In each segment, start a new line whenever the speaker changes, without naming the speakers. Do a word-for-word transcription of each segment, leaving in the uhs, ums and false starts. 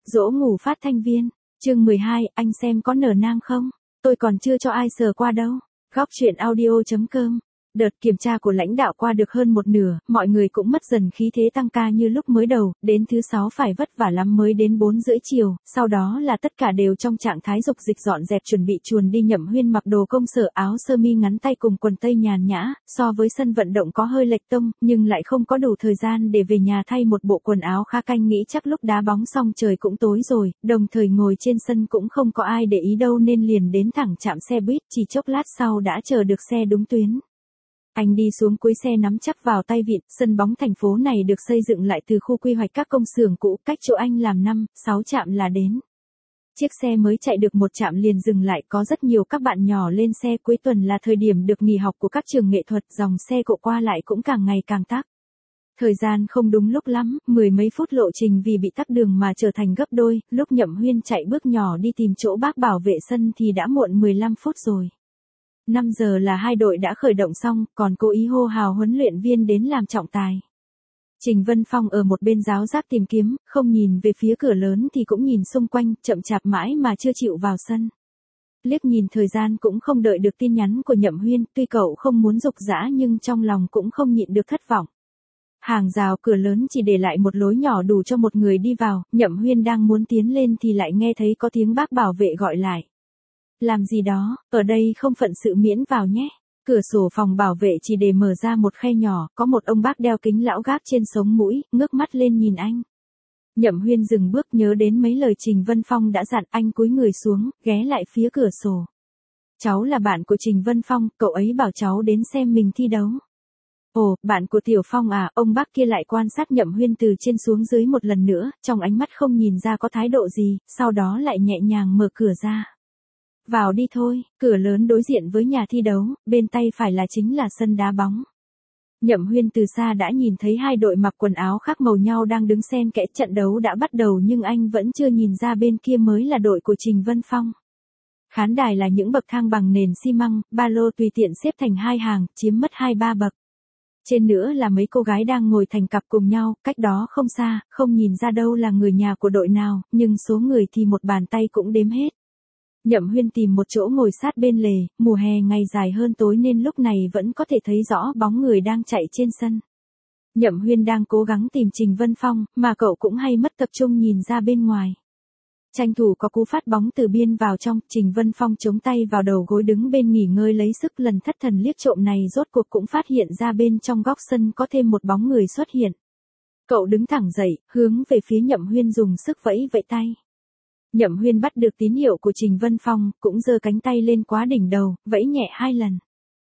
Dỗ ngủ phát thanh viên. Chương mười hai, anh xem có nở nang không? Tôi còn chưa cho ai sờ qua đâu. Góc chuyện audio chấm com. Đợt kiểm tra của lãnh đạo qua được hơn một nửa, mọi người cũng mất dần khí thế tăng ca như lúc mới đầu, đến thứ sáu phải vất vả lắm mới đến bốn rưỡi chiều, sau đó là tất cả đều trong trạng thái dục dịch dọn dẹp chuẩn bị chuồn đi. Nhậm Huyên mặc đồ công sở, áo sơ mi ngắn tay cùng quần tây nhàn nhã, so với sân vận động có hơi lệch tông, nhưng lại không có đủ thời gian để về nhà thay một bộ quần áo khá canh, nghĩ chắc lúc đá bóng xong trời cũng tối rồi, đồng thời ngồi trên sân cũng không có ai để ý đâu nên liền đến thẳng trạm xe buýt, chỉ chốc lát sau đã chờ được xe đúng tuyến. Anh đi xuống cuối xe nắm chắc vào tay vịn. Sân bóng thành phố này được xây dựng lại từ khu quy hoạch các công xưởng cũ, cách chỗ anh làm năm, sáu trạm là đến. Chiếc xe mới chạy được một trạm liền dừng lại, có rất nhiều các bạn nhỏ lên xe. Cuối tuần là thời điểm được nghỉ học của các trường nghệ thuật, dòng xe cộ qua lại cũng càng ngày càng tắc. Thời gian không đúng lúc lắm, mười mấy phút lộ trình vì bị tắc đường mà trở thành gấp đôi. Lúc Nhậm Huyên chạy bước nhỏ đi tìm chỗ bác bảo vệ sân thì đã muộn mười lăm phút rồi. năm giờ là hai đội đã khởi động xong, còn cố ý hô hào huấn luyện viên đến làm trọng tài. Trình Vân Phong ở một bên giáo giác tìm kiếm, không nhìn về phía cửa lớn thì cũng nhìn xung quanh, chậm chạp mãi mà chưa chịu vào sân. Liếc nhìn thời gian cũng không đợi được tin nhắn của Nhậm Huyên, tuy cậu không muốn giục giã nhưng trong lòng cũng không nhịn được thất vọng. Hàng rào cửa lớn chỉ để lại một lối nhỏ đủ cho một người đi vào, Nhậm Huyên đang muốn tiến lên thì lại nghe thấy có tiếng bác bảo vệ gọi lại. Làm gì đó, ở đây không phận sự miễn vào nhé. Cửa sổ phòng bảo vệ chỉ để mở ra một khe nhỏ, có một ông bác đeo kính lão gác trên sống mũi, ngước mắt lên nhìn anh. Nhậm Huyên dừng bước, nhớ đến mấy lời Trình Vân Phong đã dặn, anh cúi người xuống, ghé lại phía cửa sổ. Cháu là bạn của Trình Vân Phong, cậu ấy bảo cháu đến xem mình thi đấu. Ồ, bạn của Tiểu Phong à, ông bác kia lại quan sát Nhậm Huyên từ trên xuống dưới một lần nữa, trong ánh mắt không nhìn ra có thái độ gì, sau đó lại nhẹ nhàng mở cửa ra. Vào đi thôi. Cửa lớn đối diện với nhà thi đấu, bên tay phải là chính là sân đá bóng. Nhậm Huyên từ xa đã nhìn thấy hai đội mặc quần áo khác màu nhau đang đứng xen kẽ. Trận đấu đã bắt đầu nhưng anh vẫn chưa nhìn ra bên kia mới là đội của Trình Vân Phong. Khán đài là những bậc thang bằng nền xi măng, ba lô tùy tiện xếp thành hai hàng, chiếm mất hai ba bậc. Trên nữa là mấy cô gái đang ngồi thành cặp cùng nhau, cách đó không xa, không nhìn ra đâu là người nhà của đội nào, nhưng số người thì một bàn tay cũng đếm hết. Nhậm Huyên tìm một chỗ ngồi sát bên lề, mùa hè ngày dài hơn tối nên lúc này vẫn có thể thấy rõ bóng người đang chạy trên sân. Nhậm Huyên đang cố gắng tìm Trình Vân Phong, mà cậu cũng hay mất tập trung nhìn ra bên ngoài. Tranh thủ có cú phát bóng từ biên vào trong, Trình Vân Phong chống tay vào đầu gối đứng bên nghỉ ngơi lấy sức. Lần thất thần liếc trộm này rốt cuộc cũng phát hiện ra bên trong góc sân có thêm một bóng người xuất hiện. Cậu đứng thẳng dậy, hướng về phía Nhậm Huyên dùng sức vẫy vẫy tay. Nhậm Huyên bắt được tín hiệu của Trình Vân Phong, cũng giơ cánh tay lên quá đỉnh đầu, vẫy nhẹ hai lần.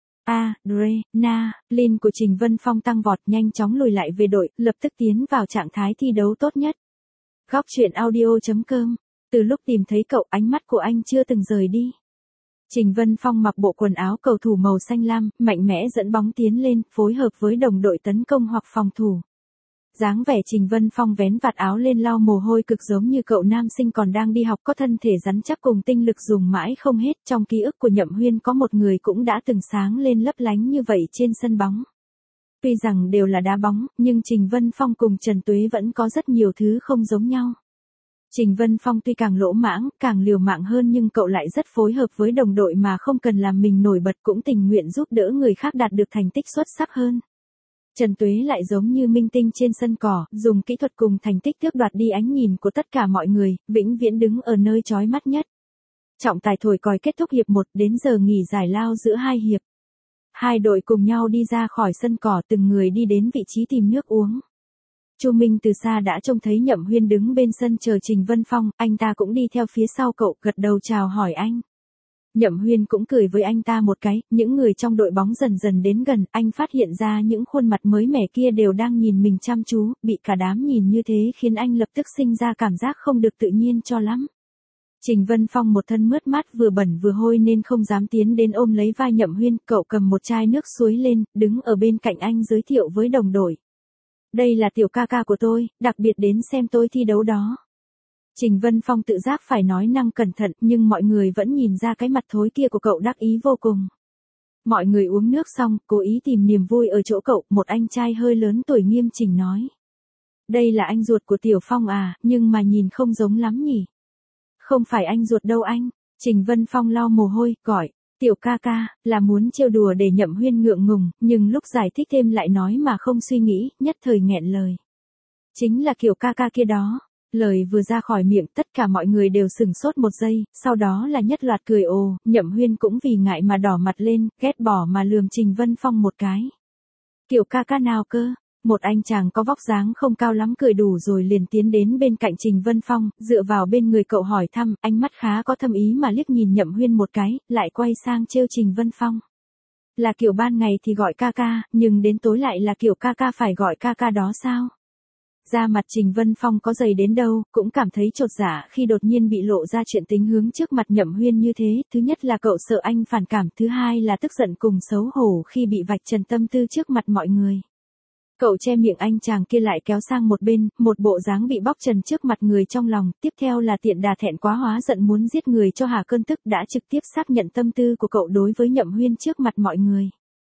A, Dre, Na, Lin của Trình Vân Phong tăng vọt, nhanh chóng lùi lại về đội, lập tức tiến vào trạng thái thi đấu tốt nhất. Góc chuyện audio chấm com. Từ lúc tìm thấy cậu, ánh mắt của anh chưa từng rời đi. Trình Vân Phong mặc bộ quần áo cầu thủ màu xanh lam, mạnh mẽ dẫn bóng tiến lên, phối hợp với đồng đội tấn công hoặc phòng thủ. Dáng vẻ Trình Vân Phong vén vạt áo lên lau mồ hôi cực giống như cậu nam sinh còn đang đi học, có thân thể rắn chắc cùng tinh lực dùng mãi không hết. Trong ký ức của Nhậm Huyên có một người cũng đã từng sáng lên lấp lánh như vậy trên sân bóng. Tuy rằng đều là đá bóng, nhưng Trình Vân Phong cùng Trần Tuế vẫn có rất nhiều thứ không giống nhau. Trình Vân Phong tuy càng lỗ mãng, càng liều mạng hơn nhưng cậu lại rất phối hợp với đồng đội mà không cần làm mình nổi bật, cũng tình nguyện giúp đỡ người khác đạt được thành tích xuất sắc hơn. Trần Tuế lại giống như minh tinh trên sân cỏ, dùng kỹ thuật cùng thành tích tước đoạt đi ánh nhìn của tất cả mọi người, vĩnh viễn đứng ở nơi chói mắt nhất. Trọng tài thổi còi kết thúc hiệp một, đến giờ nghỉ giải lao giữa hai hiệp. Hai đội cùng nhau đi ra khỏi sân cỏ, từng người đi đến vị trí tìm nước uống. Chu Minh từ xa đã trông thấy Nhậm Huyên đứng bên sân chờ Trình Vân Phong, anh ta cũng đi theo phía sau cậu, gật đầu chào hỏi anh. Nhậm Huyên cũng cười với anh ta một cái, những người trong đội bóng dần dần đến gần, anh phát hiện ra những khuôn mặt mới mẻ kia đều đang nhìn mình chăm chú, bị cả đám nhìn như thế khiến anh lập tức sinh ra cảm giác không được tự nhiên cho lắm. Trình Vân Phong một thân mướt mát vừa bẩn vừa hôi nên không dám tiến đến ôm lấy vai Nhậm Huyên, cậu cầm một chai nước suối lên, đứng ở bên cạnh anh giới thiệu với đồng đội. Đây là tiểu ca ca của tôi, đặc biệt đến xem tôi thi đấu đó. Trình Vân Phong tự giác phải nói năng cẩn thận nhưng mọi người vẫn nhìn ra cái mặt thối kia của cậu đắc ý vô cùng. Mọi người uống nước xong, cố ý tìm niềm vui ở chỗ cậu, một anh trai hơi lớn tuổi nghiêm chỉnh nói. Đây là anh ruột của Tiểu Phong à, nhưng mà nhìn không giống lắm nhỉ. Không phải anh ruột đâu anh. Trình Vân Phong lau mồ hôi, gọi, Tiểu ca ca, là muốn trêu đùa để Nhậm Huyên ngượng ngùng, nhưng lúc giải thích thêm lại nói mà không suy nghĩ, nhất thời nghẹn lời. Chính là kiểu ca ca kia đó. Lời vừa ra khỏi miệng tất cả mọi người đều sửng sốt một giây, sau đó là nhất loạt cười ồ, Nhậm Huyên cũng vì ngại mà đỏ mặt lên, ghét bỏ mà lườm Trình Vân Phong một cái. Kiểu ca ca nào cơ? Một anh chàng có vóc dáng không cao lắm cười đủ rồi liền tiến đến bên cạnh Trình Vân Phong, dựa vào bên người cậu hỏi thăm, ánh mắt khá có thâm ý mà liếc nhìn Nhậm Huyên một cái, lại quay sang trêu Trình Vân Phong. Là kiểu ban ngày thì gọi ca ca, nhưng đến tối lại là kiểu ca ca phải gọi ca ca đó sao? Da mặt Trình Vân Phong có dày đến đâu, cũng cảm thấy chột dạ khi đột nhiên bị lộ ra chuyện tính hướng trước mặt Nhậm Huyên như thế, thứ nhất là cậu sợ anh phản cảm, thứ hai là tức giận cùng xấu hổ khi bị vạch trần tâm tư trước mặt mọi người. Cậu che miệng anh chàng kia lại kéo sang một bên, một bộ dáng bị bóc trần trước mặt người trong lòng, tiếp theo là tiện đà thẹn quá hóa giận muốn giết người cho hà cơn tức đã trực tiếp xác nhận tâm tư của cậu đối với Nhậm Huyên trước mặt mọi người.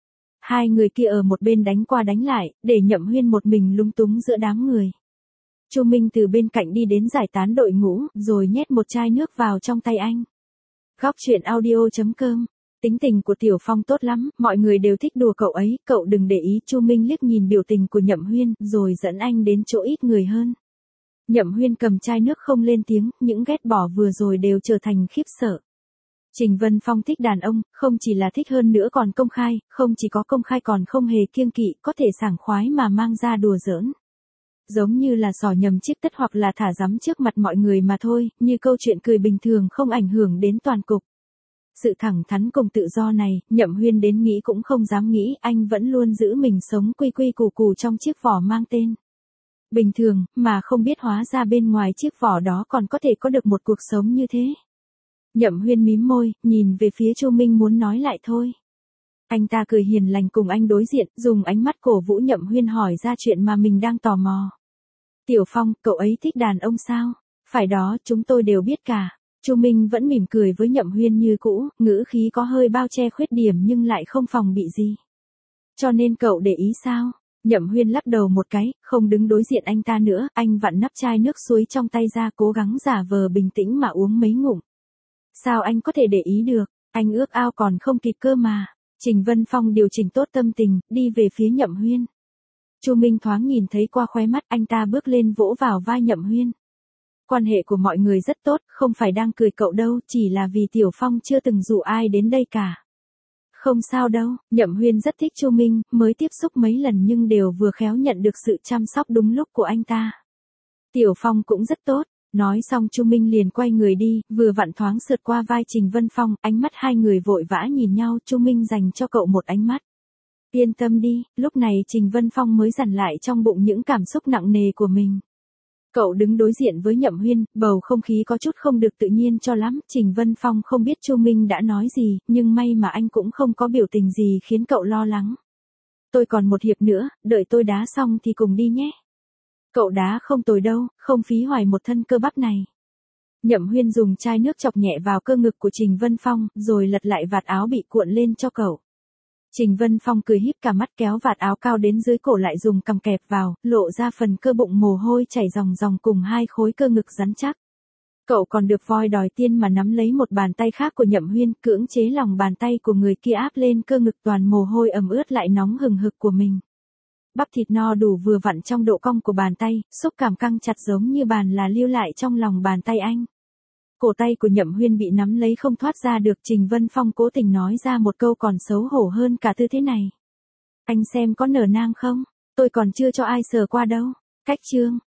Hai người kia ở một bên đánh qua đánh lại, để Nhậm Huyên một mình lung túng giữa đám người. Chu Minh từ bên cạnh đi đến giải tán đội ngũ, rồi nhét một chai nước vào trong tay anh. Góc truyện audio chấm com. Tính tình của Tiểu Phong tốt lắm, mọi người đều thích đùa cậu ấy, cậu đừng để ý. Chu Minh liếc nhìn biểu tình của Nhậm Huyên, rồi dẫn anh đến chỗ ít người hơn. Nhậm Huyên cầm chai nước không lên tiếng, những ghét bỏ vừa rồi đều trở thành khiếp sợ. Trình Vân Phong thích đàn ông, không chỉ là thích hơn nữa còn công khai, không chỉ có công khai còn không hề kiêng kỵ, có thể sảng khoái mà mang ra đùa giỡn. Giống như là xỏ nhầm chiếc tất hoặc là thả rắm trước mặt mọi người mà thôi, như câu chuyện cười bình thường không ảnh hưởng đến toàn cục. Sự thẳng thắn cùng tự do này, Nhậm Huyên đến nghĩ cũng không dám nghĩ, anh vẫn luôn giữ mình sống quy quy củ củ trong chiếc vỏ mang tên bình thường, mà không biết hóa ra bên ngoài chiếc vỏ đó còn có thể có được một cuộc sống như thế. Nhậm Huyên mím môi, nhìn về phía Chu Minh muốn nói lại thôi. Anh ta cười hiền lành cùng anh đối diện, dùng ánh mắt cổ vũ Nhậm Huyên hỏi ra chuyện mà mình đang tò mò. Tiểu Phong, cậu ấy thích đàn ông sao? Phải đó, chúng tôi đều biết cả. Chu Minh vẫn mỉm cười với Nhậm Huyên như cũ, ngữ khí có hơi bao che khuyết điểm nhưng lại không phòng bị gì. Cho nên cậu để ý sao? Nhậm Huyên lắc đầu một cái, không đứng đối diện anh ta nữa, anh vặn nắp chai nước suối trong tay ra cố gắng giả vờ bình tĩnh mà uống mấy ngụm. Sao anh có thể để ý được, anh ước ao còn không kịp cơ mà. Trình Vân Phong điều chỉnh tốt tâm tình, đi về phía Nhậm Huyên. Chu Minh thoáng nhìn thấy qua khóe mắt, anh ta bước lên vỗ vào vai Nhậm Huyên. Quan hệ của mọi người rất tốt, không phải đang cười cậu đâu, chỉ là vì Tiểu Phong chưa từng dụ ai đến đây cả. Không sao đâu, Nhậm Huyên rất thích Chu Minh, mới tiếp xúc mấy lần nhưng đều vừa khéo nhận được sự chăm sóc đúng lúc của anh ta. Tiểu Phong cũng rất tốt. Nói xong Chu Minh liền quay người đi, vừa vặn thoáng sượt qua vai Trình Vân Phong, ánh mắt hai người vội vã nhìn nhau, Chu Minh dành cho cậu một ánh mắt. Yên tâm đi, lúc này Trình Vân Phong mới dằn lại trong bụng những cảm xúc nặng nề của mình. Cậu đứng đối diện với Nhậm Huyên, bầu không khí có chút không được tự nhiên cho lắm, Trình Vân Phong không biết Chu Minh đã nói gì, nhưng may mà anh cũng không có biểu tình gì khiến cậu lo lắng. Tôi còn một hiệp nữa, đợi tôi đá xong thì cùng đi nhé. Cậu đá không tồi đâu, không phí hoài một thân cơ bắp này. Nhậm Huyên dùng chai nước chọc nhẹ vào cơ ngực của Trình Vân Phong, rồi lật lại vạt áo bị cuộn lên cho cậu. Trình Vân Phong cười híp cả mắt kéo vạt áo cao đến dưới cổ lại dùng cằm kẹp vào, lộ ra phần cơ bụng mồ hôi chảy ròng ròng cùng hai khối cơ ngực rắn chắc. Cậu còn được voi đòi tiên mà nắm lấy một bàn tay khác của Nhậm Huyên, cưỡng chế lòng bàn tay của người kia áp lên cơ ngực toàn mồ hôi ẩm ướt lại nóng hừng hực của mình. Bắp thịt no đủ vừa vặn trong độ cong của bàn tay, xúc cảm căng chặt giống như bàn là lưu lại trong lòng bàn tay anh. Cổ tay của Nhậm Huyên bị nắm lấy không thoát ra được, Trình Vân Phong cố tình nói ra một câu còn xấu hổ hơn cả tư thế này. Anh xem có nở nang không? Tôi còn chưa cho ai sờ qua đâu. Cách chương.